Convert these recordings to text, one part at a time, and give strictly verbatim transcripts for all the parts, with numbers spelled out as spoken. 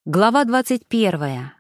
Глава двадцать первая.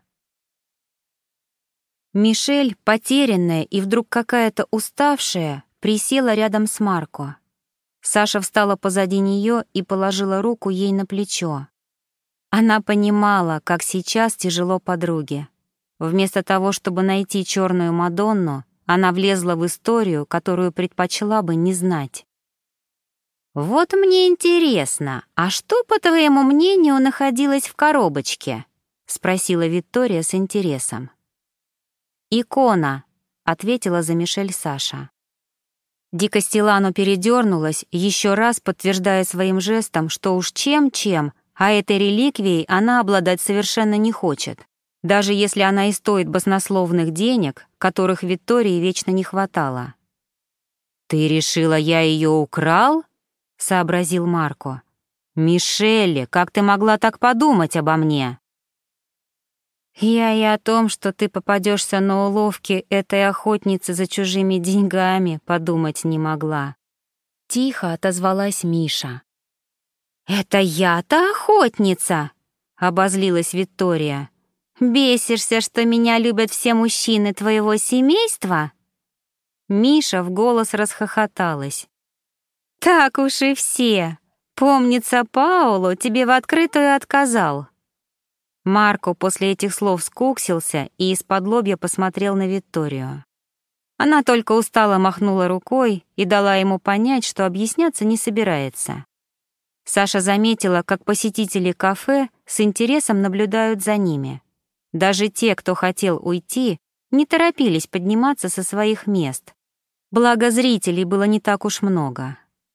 Мишель, потерянная и вдруг какая-то уставшая, присела рядом с Марко. Саша встала позади нее и положила руку ей на плечо. Она понимала, как сейчас тяжело подруге. Вместо того, чтобы найти черную Мадонну, она влезла в историю, которую предпочла бы не знать. «Вот мне интересно, а что, по твоему мнению, находилось в коробочке?» — спросила Виктория с интересом. «Икона», — ответила за Мишель Саша. Ди Кастеллано передернулась, еще раз подтверждая своим жестом, что уж чем-чем, а этой реликвией она обладать совершенно не хочет, даже если она и стоит баснословных денег, которых Виктории вечно не хватало. «Ты решила, я ее украл?» — сообразил Марко. «Мишель, как ты могла так подумать обо мне?» «Я и о том, что ты попадешься на уловки этой охотницы за чужими деньгами, подумать не могла». Тихо отозвалась Миша. «Это я-то охотница?» — обозлилась Виктория. «Бесишься, что меня любят все мужчины твоего семейства?» Миша в голос расхохоталась. «Так уж и все. Помнится, Пауло тебе в открытую отказал». Марко после этих слов скуксился и из-под лобья посмотрел на Викторию. Она только устало махнула рукой и дала ему понять, что объясняться не собирается. Саша заметила, как посетители кафе с интересом наблюдают за ними. Даже те, кто хотел уйти, не торопились подниматься со своих мест. Благо зрителей было не так уж много.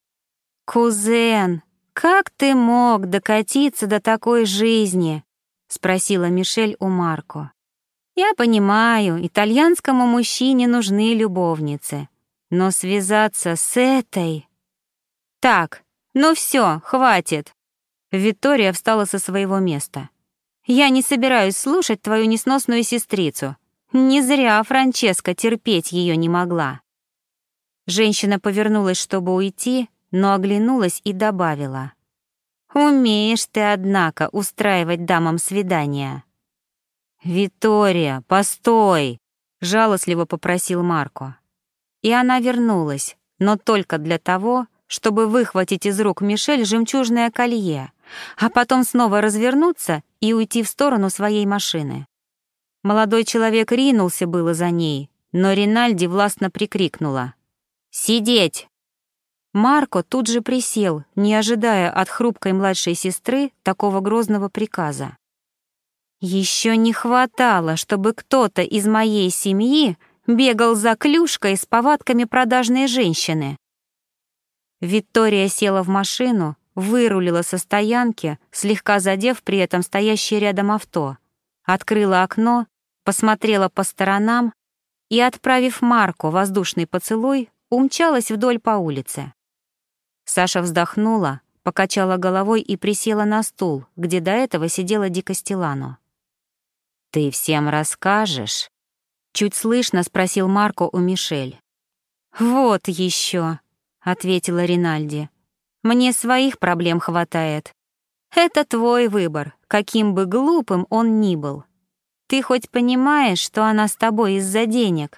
«Кузен, как ты мог докатиться до такой жизни?» — спросила Мишель у Марко. «Я понимаю, итальянскому мужчине нужны любовницы, но связаться с этой...» «Так, ну все, хватит!» Виктория встала со своего места. «Я не собираюсь слушать твою несносную сестрицу. Не зря Франческа терпеть ее не могла». Женщина повернулась, чтобы уйти, но оглянулась и добавила. «Умеешь ты, однако, устраивать дамам свидания». «Виктория, постой!» — жалостливо попросил Марко. И она вернулась, но только для того, чтобы выхватить из рук Мишель жемчужное колье, а потом снова развернуться и уйти в сторону своей машины. Молодой человек ринулся было за ней, но Ринальди властно прикрикнула: «Сидеть!» Марко тут же присел, не ожидая от хрупкой младшей сестры такого грозного приказа. «Еще не хватало, чтобы кто-то из моей семьи бегал за клюшкой с повадками продажной женщины». Виктория села в машину, вырулила со стоянки, слегка задев при этом стоящее рядом авто, открыла окно, посмотрела по сторонам и, отправив Марко воздушный поцелуй, умчалась вдоль по улице. Саша вздохнула, покачала головой и присела на стул, где до этого сидела Ди Кастеллано. «Ты всем расскажешь?» — чуть слышно спросил Марко у Мишель. «Вот еще», — ответила Ринальди. «Мне своих проблем хватает. Это твой выбор, каким бы глупым он ни был. Ты хоть понимаешь, что она с тобой из-за денег?»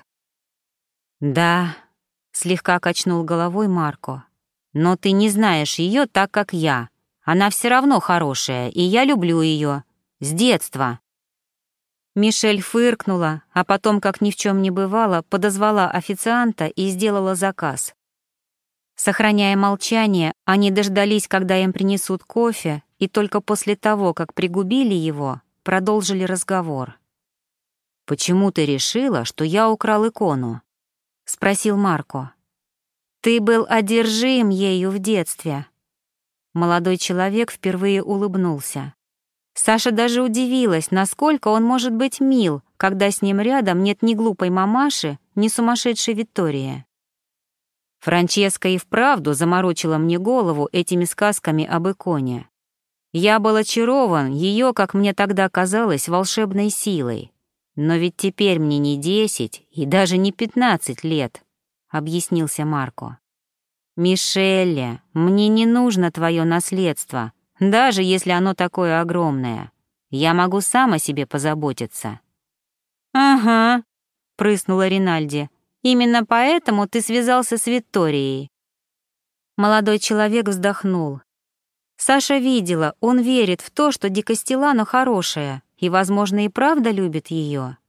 «Да», — слегка качнул головой Марко. «Но ты не знаешь ее так, как я. Она все равно хорошая, и я люблю ее. С детства». Мишель фыркнула, а потом, как ни в чем не бывало, подозвала официанта и сделала заказ. Сохраняя молчание, они дождались, когда им принесут кофе, и только после того, как пригубили его, продолжили разговор. «Почему ты решила, что я украл икону?» — спросил Марко. «Ты был одержим ею в детстве». Молодой человек впервые улыбнулся. Саша даже удивилась, насколько он может быть мил, когда с ним рядом нет ни глупой мамаши, ни сумасшедшей Виктории. Франческа и вправду заморочила мне голову этими сказками об иконе. Я был очарован ее, как мне тогда казалось, волшебной силой. Но ведь теперь мне не десять и даже не пятнадцать лет, — объяснился Марко. «Мишель, мне не нужно твое наследство, даже если оно такое огромное. Я могу сам о себе позаботиться». «Ага», — прыснула Ринальди. «Именно поэтому ты связался с Викторией». Молодой человек вздохнул. Саша видела, он верит в то, что Ди Кастеллано хорошая и, возможно, и правда любит ее.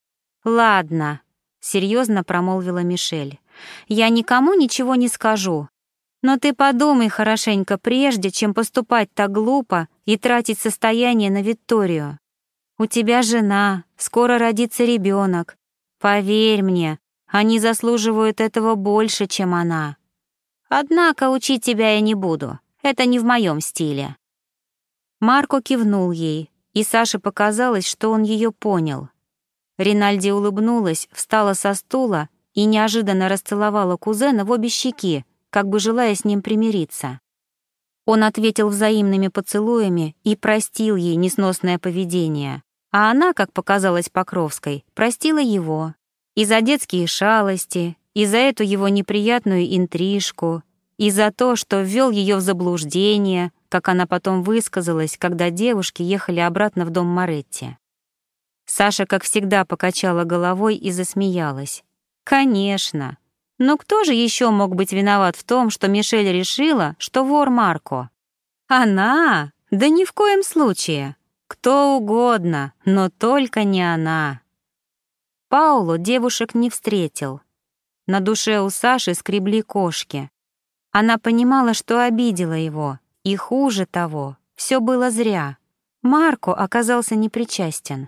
«Ладно», — серьезно промолвила Мишель, — «я никому ничего не скажу. Но ты подумай хорошенько прежде, чем поступать так глупо и тратить состояние на Викторию. У тебя жена, скоро родится ребенок. Поверь мне, они заслуживают этого больше, чем она. Однако учить тебя я не буду, это не в моем стиле». Марко кивнул ей, и Саше показалось, что он ее понял. Ринальди улыбнулась, встала со стула и неожиданно расцеловала кузена в обе щеки, как бы желая с ним примириться. Он ответил взаимными поцелуями и простил ей несносное поведение, а она, как показалось Покровской, простила его и за детские шалости, и за эту его неприятную интрижку, и за то, что ввел ее в заблуждение, как она потом высказалась, когда девушки ехали обратно в дом Моретти. Саша, как всегда, покачала головой и засмеялась. Конечно. Но кто же еще мог быть виноват в том, что Мишель решила, что вор Марко? Она? Да ни в коем случае. Кто угодно, но только не она. Пауло девушек не встретил. На душе у Саши скребли кошки. Она понимала, что обидела его, и хуже того, все было зря. Марко оказался непричастен.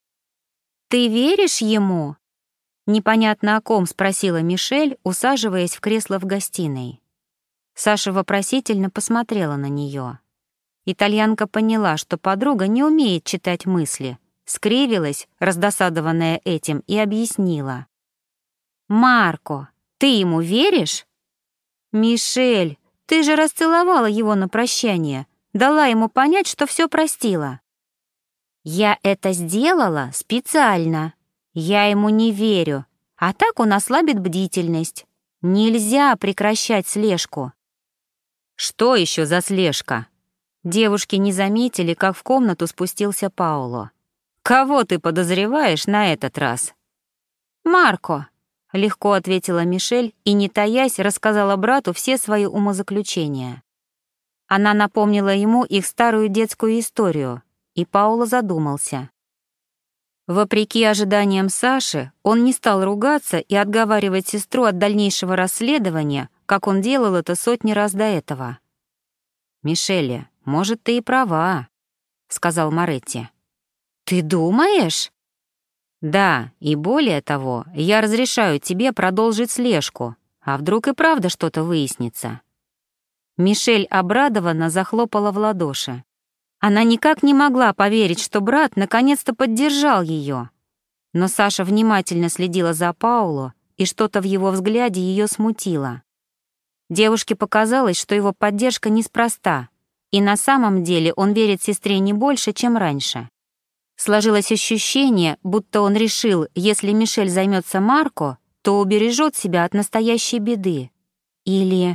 «Ты веришь ему?» Непонятно о ком спросила Мишель, усаживаясь в кресло в гостиной. Саша вопросительно посмотрела на нее. Итальянка поняла, что подруга не умеет читать мысли, скривилась, раздосадованная этим, и объяснила. «Марко, ты ему веришь?» «Мишель, ты же расцеловала его на прощание, дала ему понять, что все простила». «Я это сделала специально. Я ему не верю, а так он ослабит бдительность. Нельзя прекращать слежку». «Что еще за слежка?» Девушки не заметили, как в комнату спустился Пауло. «Кого ты подозреваешь на этот раз?» «Марко», — легко ответила Мишель и, не таясь, рассказала брату все свои умозаключения. Она напомнила ему их старую детскую историю, и Пауло задумался. Вопреки ожиданиям Саши, он не стал ругаться и отговаривать сестру от дальнейшего расследования, как он делал это сотни раз до этого. «Мишель, может, ты и права», — сказал Моретти. «Ты думаешь?» «Да, и более того, я разрешаю тебе продолжить слежку, а вдруг и правда что-то выяснится». Мишель обрадованно захлопала в ладоши. Она никак не могла поверить, что брат наконец-то поддержал ее. Но Саша внимательно следила за Пауло, и что-то в его взгляде ее смутило. Девушке показалось, что его поддержка неспроста, и на самом деле он верит сестре не больше, чем раньше. Сложилось ощущение, будто он решил, если Мишель займется Марко, то убережет себя от настоящей беды. Или...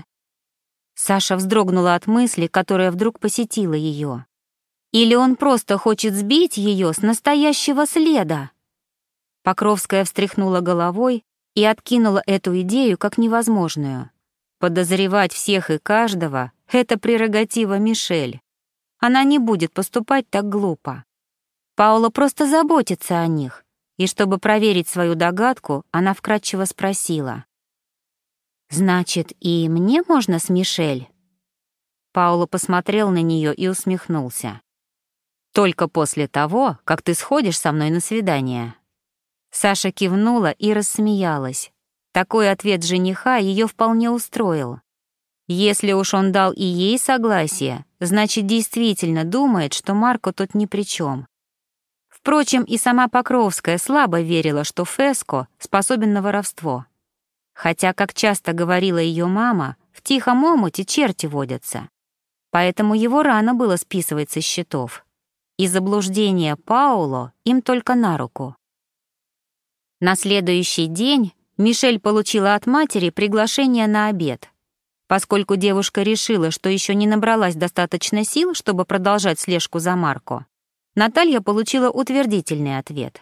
Саша вздрогнула от мысли, которая вдруг посетила ее. Или он просто хочет сбить ее с настоящего следа? Покровская встряхнула головой и откинула эту идею как невозможную. Подозревать всех и каждого — это прерогатива Мишель. Она не будет поступать так глупо. Пауло просто заботится о них, и чтобы проверить свою догадку, она вкратчиво спросила. «Значит, и мне можно с Мишель?» Пауло посмотрел на нее и усмехнулся. «Только после того, как ты сходишь со мной на свидание». Саша кивнула и рассмеялась. Такой ответ жениха ее вполне устроил. Если уж он дал и ей согласие, значит, действительно думает, что Марко тут ни при чем. Впрочем, и сама Покровская слабо верила, что Феско способен на воровство. Хотя, как часто говорила ее мама, в тихом омуте черти водятся. Поэтому его рано было списывать со счетов. И заблуждение Пауло им только на руку. На следующий день Мишель получила от матери приглашение на обед. Поскольку девушка решила, что еще не набралась достаточно сил, чтобы продолжать слежку за Марко, Наталья получила утвердительный ответ.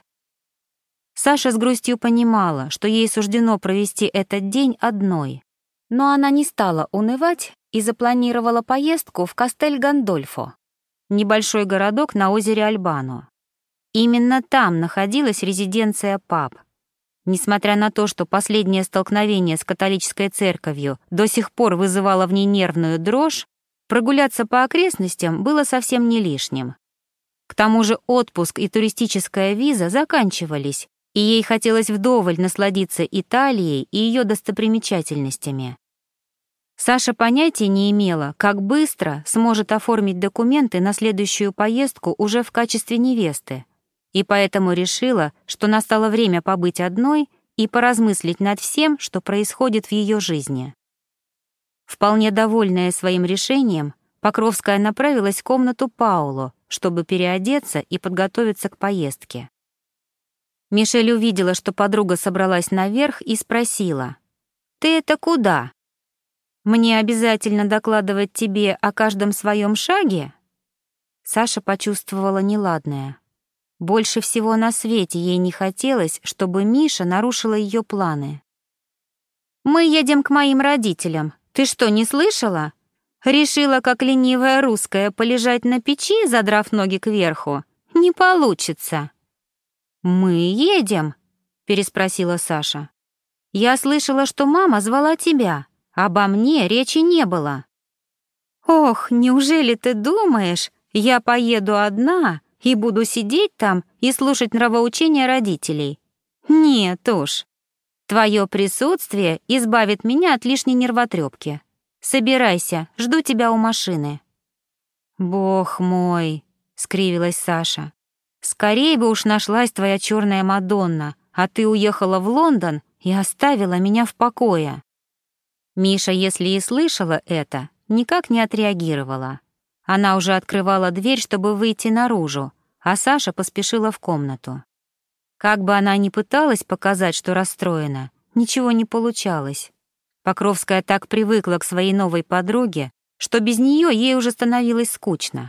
Саша с грустью понимала, что ей суждено провести этот день одной, но она не стала унывать и запланировала поездку в Кастель-Гандольфо, небольшой городок на озере Альбано. Именно там находилась резиденция пап. Несмотря на то, что последнее столкновение с католической церковью до сих пор вызывало в ней нервную дрожь, прогуляться по окрестностям было совсем не лишним. К тому же отпуск и туристическая виза заканчивались, и ей хотелось вдоволь насладиться Италией и ее достопримечательностями. Саша понятия не имела, как быстро сможет оформить документы на следующую поездку уже в качестве невесты, и поэтому решила, что настало время побыть одной и поразмыслить над всем, что происходит в ее жизни. Вполне довольная своим решением, Покровская направилась в комнату Пауло, чтобы переодеться и подготовиться к поездке. Мишель увидела, что подруга собралась наверх, и спросила: «Ты это куда? Мне обязательно докладывать тебе о каждом своем шаге?» Саша почувствовала неладное. Больше всего на свете ей не хотелось, чтобы Миша нарушила ее планы. «Мы едем к моим родителям. Ты что, не слышала? Решила, как ленивая русская, полежать на печи, задрав ноги кверху? Не получится». «Мы едем?» — переспросила Саша. «Я слышала, что мама звала тебя. Обо мне речи не было». «Ох, неужели ты думаешь, я поеду одна и буду сидеть там и слушать нравоучения родителей? Нет уж. Твое присутствие избавит меня от лишней нервотрепки. Собирайся, жду тебя у машины». «Бог мой», — скривилась Саша. «Скорей бы уж нашлась твоя черная Мадонна, а ты уехала в Лондон и оставила меня в покое». Миша, если и слышала это, никак не отреагировала. Она уже открывала дверь, чтобы выйти наружу, а Саша поспешила в комнату. Как бы она ни пыталась показать, что расстроена, ничего не получалось. Покровская так привыкла к своей новой подруге, что без нее ей уже становилось скучно.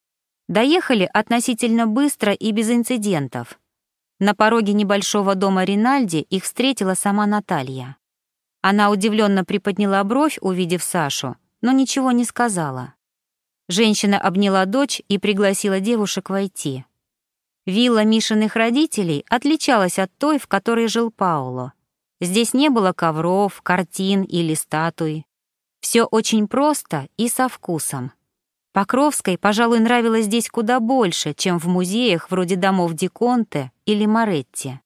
Доехали относительно быстро и без инцидентов. На пороге небольшого дома Ринальди их встретила сама Наталья. Она удивленно приподняла бровь, увидев Сашу, но ничего не сказала. Женщина обняла дочь и пригласила девушек войти. Вилла Мишиных родителей отличалась от той, в которой жил Пауло. Здесь не было ковров, картин или статуй. Все очень просто и со вкусом. Покровской, пожалуй, нравилось здесь куда больше, чем в музеях вроде домов Ди Конте или Моретти.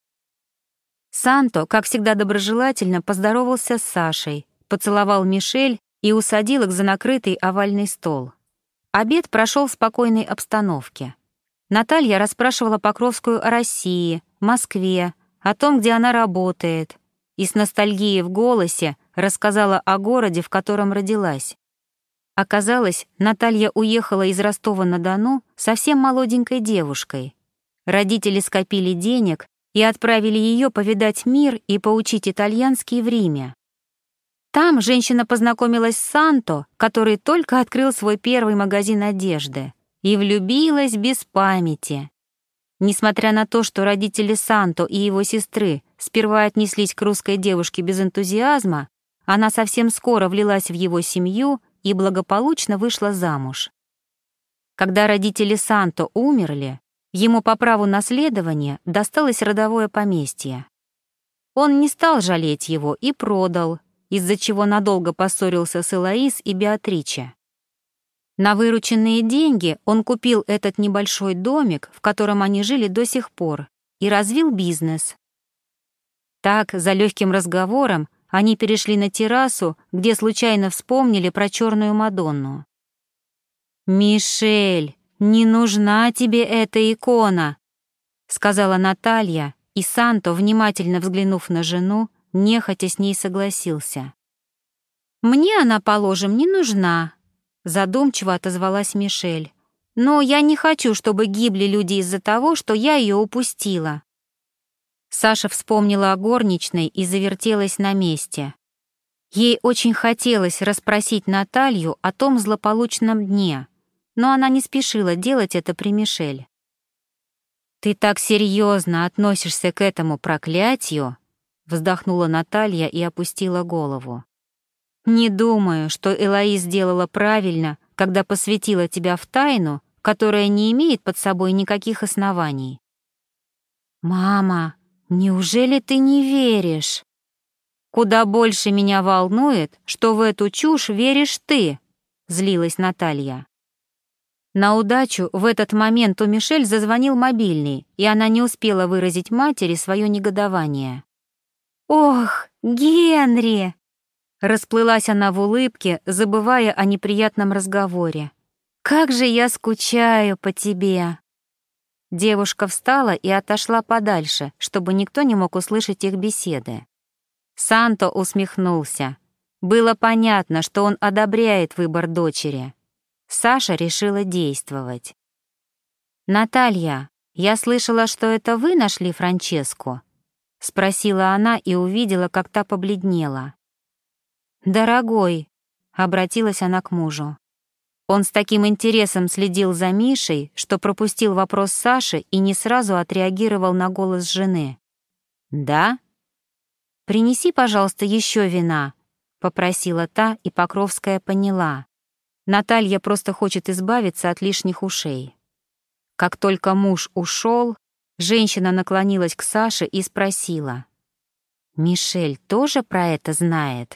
Санто, как всегда доброжелательно, поздоровался с Сашей, поцеловал Мишель и усадил их за накрытый овальный стол. Обед прошел в спокойной обстановке. Наталья расспрашивала Покровскую о России, Москве, о том, где она работает, и с ностальгией в голосе рассказала о городе, в котором родилась. Оказалось, Наталья уехала из Ростова-на-Дону совсем молоденькой девушкой. Родители скопили денег и отправили ее повидать мир и поучить итальянский в Риме. Там женщина познакомилась с Санто, который только открыл свой первый магазин одежды, и влюбилась без памяти. Несмотря на то, что родители Санто и его сестры сперва отнеслись к русской девушке без энтузиазма, она совсем скоро влилась в его семью и благополучно вышла замуж. Когда родители Санто умерли, ему по праву наследования досталось родовое поместье. Он не стал жалеть его и продал, из-за чего надолго поссорился с Элоиз и Беатриче. На вырученные деньги он купил этот небольшой домик, в котором они жили до сих пор, и развил бизнес. Так, за легким разговором, они перешли на террасу, где случайно вспомнили про черную Мадонну. «Мишель, не нужна тебе эта икона», — сказала Наталья, и Санто, внимательно взглянув на жену, нехотя с ней согласился. «Мне она, положим, не нужна», — задумчиво отозвалась Мишель. «Но я не хочу, чтобы гибли люди из-за того, что я ее упустила». Саша вспомнила о горничной и завертелась на месте. Ей очень хотелось расспросить Наталью о том злополучном дне, но она не спешила делать это при Мишель. «Ты так серьезно относишься к этому проклятию?» — вздохнула Наталья и опустила голову. «Не думаю, что Элоиз сделала правильно, когда посвятила тебя в тайну, которая не имеет под собой никаких оснований». «Мама, неужели ты не веришь?» «Куда больше меня волнует, что в эту чушь веришь ты», — злилась Наталья. На удачу в этот момент у Мишель зазвонил мобильный, и она не успела выразить матери свое негодование. «Ох, Генри!» Расплылась она в улыбке, забывая о неприятном разговоре. «Как же я скучаю по тебе!» Девушка встала и отошла подальше, чтобы никто не мог услышать их беседы. Санто усмехнулся. Было понятно, что он одобряет выбор дочери. Саша решила действовать. «Наталья, я слышала, что это вы нашли Франческу?» — спросила она и увидела, как та побледнела. «Дорогой», — обратилась она к мужу. Он с таким интересом следил за Мишей, что пропустил вопрос Саши и не сразу отреагировал на голос жены. «Да?» «Принеси, пожалуйста, еще вина», — попросила та, и Покровская поняла. Наталья просто хочет избавиться от лишних ушей. Как только муж ушел, женщина наклонилась к Саше и спросила. «Мишель тоже про это знает?»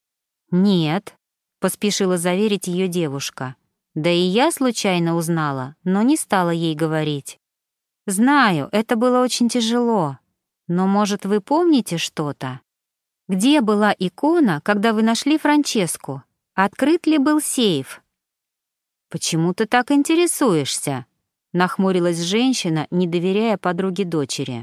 «Нет», — поспешила заверить ее девушка. «Да и я случайно узнала, но не стала ей говорить. Знаю, это было очень тяжело, но, может, вы помните что-то? Где была икона, когда вы нашли Франческу? Открыт ли был сейф?» «Почему ты так интересуешься?» — нахмурилась женщина, не доверяя подруге дочери.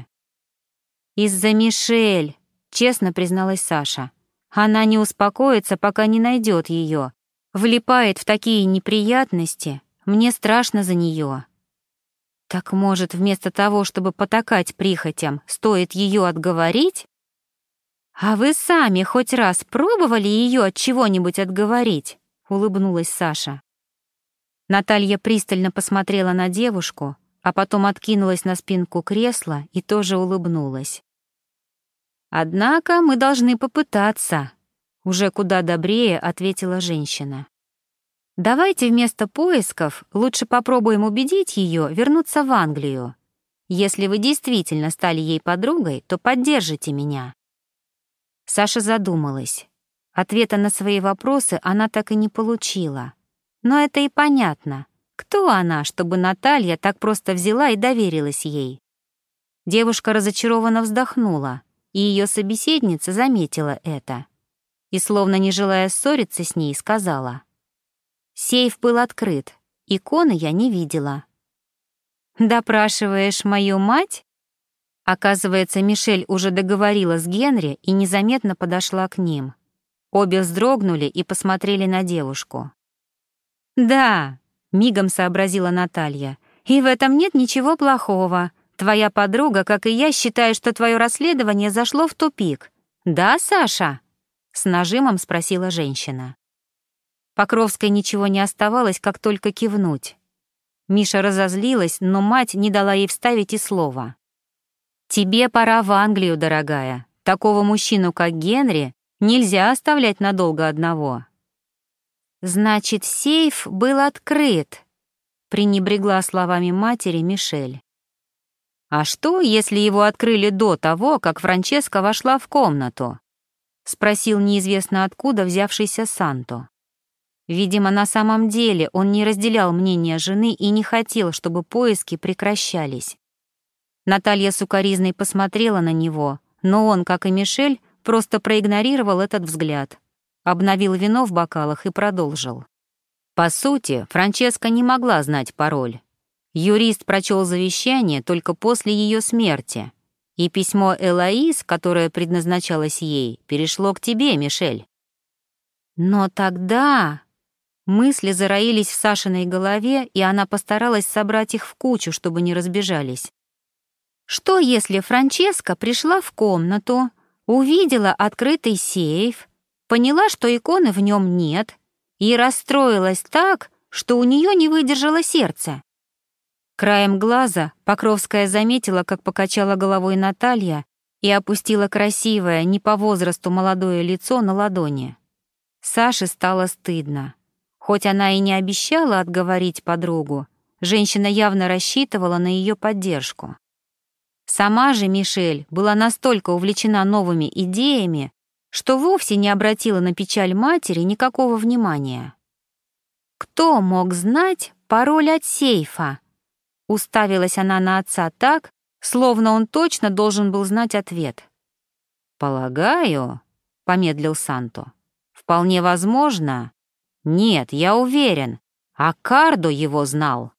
«Из-за Мишель», — честно призналась Саша. «Она не успокоится, пока не найдет ее. Влипает в такие неприятности. Мне страшно за нее». «Так, может, вместо того, чтобы потакать прихотям, стоит ее отговорить?» «А вы сами хоть раз пробовали ее от чего-нибудь отговорить?» — улыбнулась Саша. Наталья пристально посмотрела на девушку, а потом откинулась на спинку кресла и тоже улыбнулась. «Однако мы должны попытаться», — уже куда добрее ответила женщина. «Давайте вместо поисков лучше попробуем убедить ее вернуться в Англию. Если вы действительно стали ей подругой, то поддержите меня». Саша задумалась. Ответа на свои вопросы она так и не получила. Но это и понятно. Кто она, чтобы Наталья так просто взяла и доверилась ей? Девушка разочарованно вздохнула, и ее собеседница заметила это. И, словно не желая ссориться с ней, сказала. «Сейф был открыт, иконы я не видела». «Допрашиваешь мою мать?» Оказывается, Мишель уже договорила с Генри и незаметно подошла к ним. Обе вздрогнули и посмотрели на девушку. «Да», — мигом сообразила Наталья, «и в этом нет ничего плохого. Твоя подруга, как и я, считает, что твое расследование зашло в тупик. Да, Саша?» — с нажимом спросила женщина. Покровской ничего не оставалось, как только кивнуть. Миша разозлилась, но мать не дала ей вставить и слова. «Тебе пора в Англию, дорогая. Такого мужчину, как Генри, нельзя оставлять надолго одного». «Значит, сейф был открыт», — пренебрегла словами матери Мишель. «А что, если его открыли до того, как Франческа вошла в комнату?» — спросил неизвестно откуда взявшийся Санто. Видимо, на самом деле он не разделял мнения жены и не хотел, чтобы поиски прекращались. Наталья сукоризной посмотрела на него, но он, как и Мишель, просто проигнорировал этот взгляд, обновил вино в бокалах и продолжил. По сути, Франческа не могла знать пароль. Юрист прочел завещание только после ее смерти, и письмо Элоиз, которое предназначалось ей, перешло к тебе, Мишель. Но тогда... Мысли зароились в Сашиной голове, и она постаралась собрать их в кучу, чтобы не разбежались. Что, если Франческа пришла в комнату, увидела открытый сейф, поняла, что иконы в нем нет, и расстроилась так, что у нее не выдержало сердце? Краем глаза Покровская заметила, как покачала головой Наталья и опустила красивое, не по возрасту молодое лицо на ладони. Саше стало стыдно. Хоть она и не обещала отговорить подругу, женщина явно рассчитывала на ее поддержку. Сама же Мишель была настолько увлечена новыми идеями, что вовсе не обратила на печаль матери никакого внимания. «Кто мог знать пароль от сейфа?» Уставилась она на отца так, словно он точно должен был знать ответ. «Полагаю», — помедлил Санто, — «вполне возможно. Нет, я уверен, а Кардо его знал».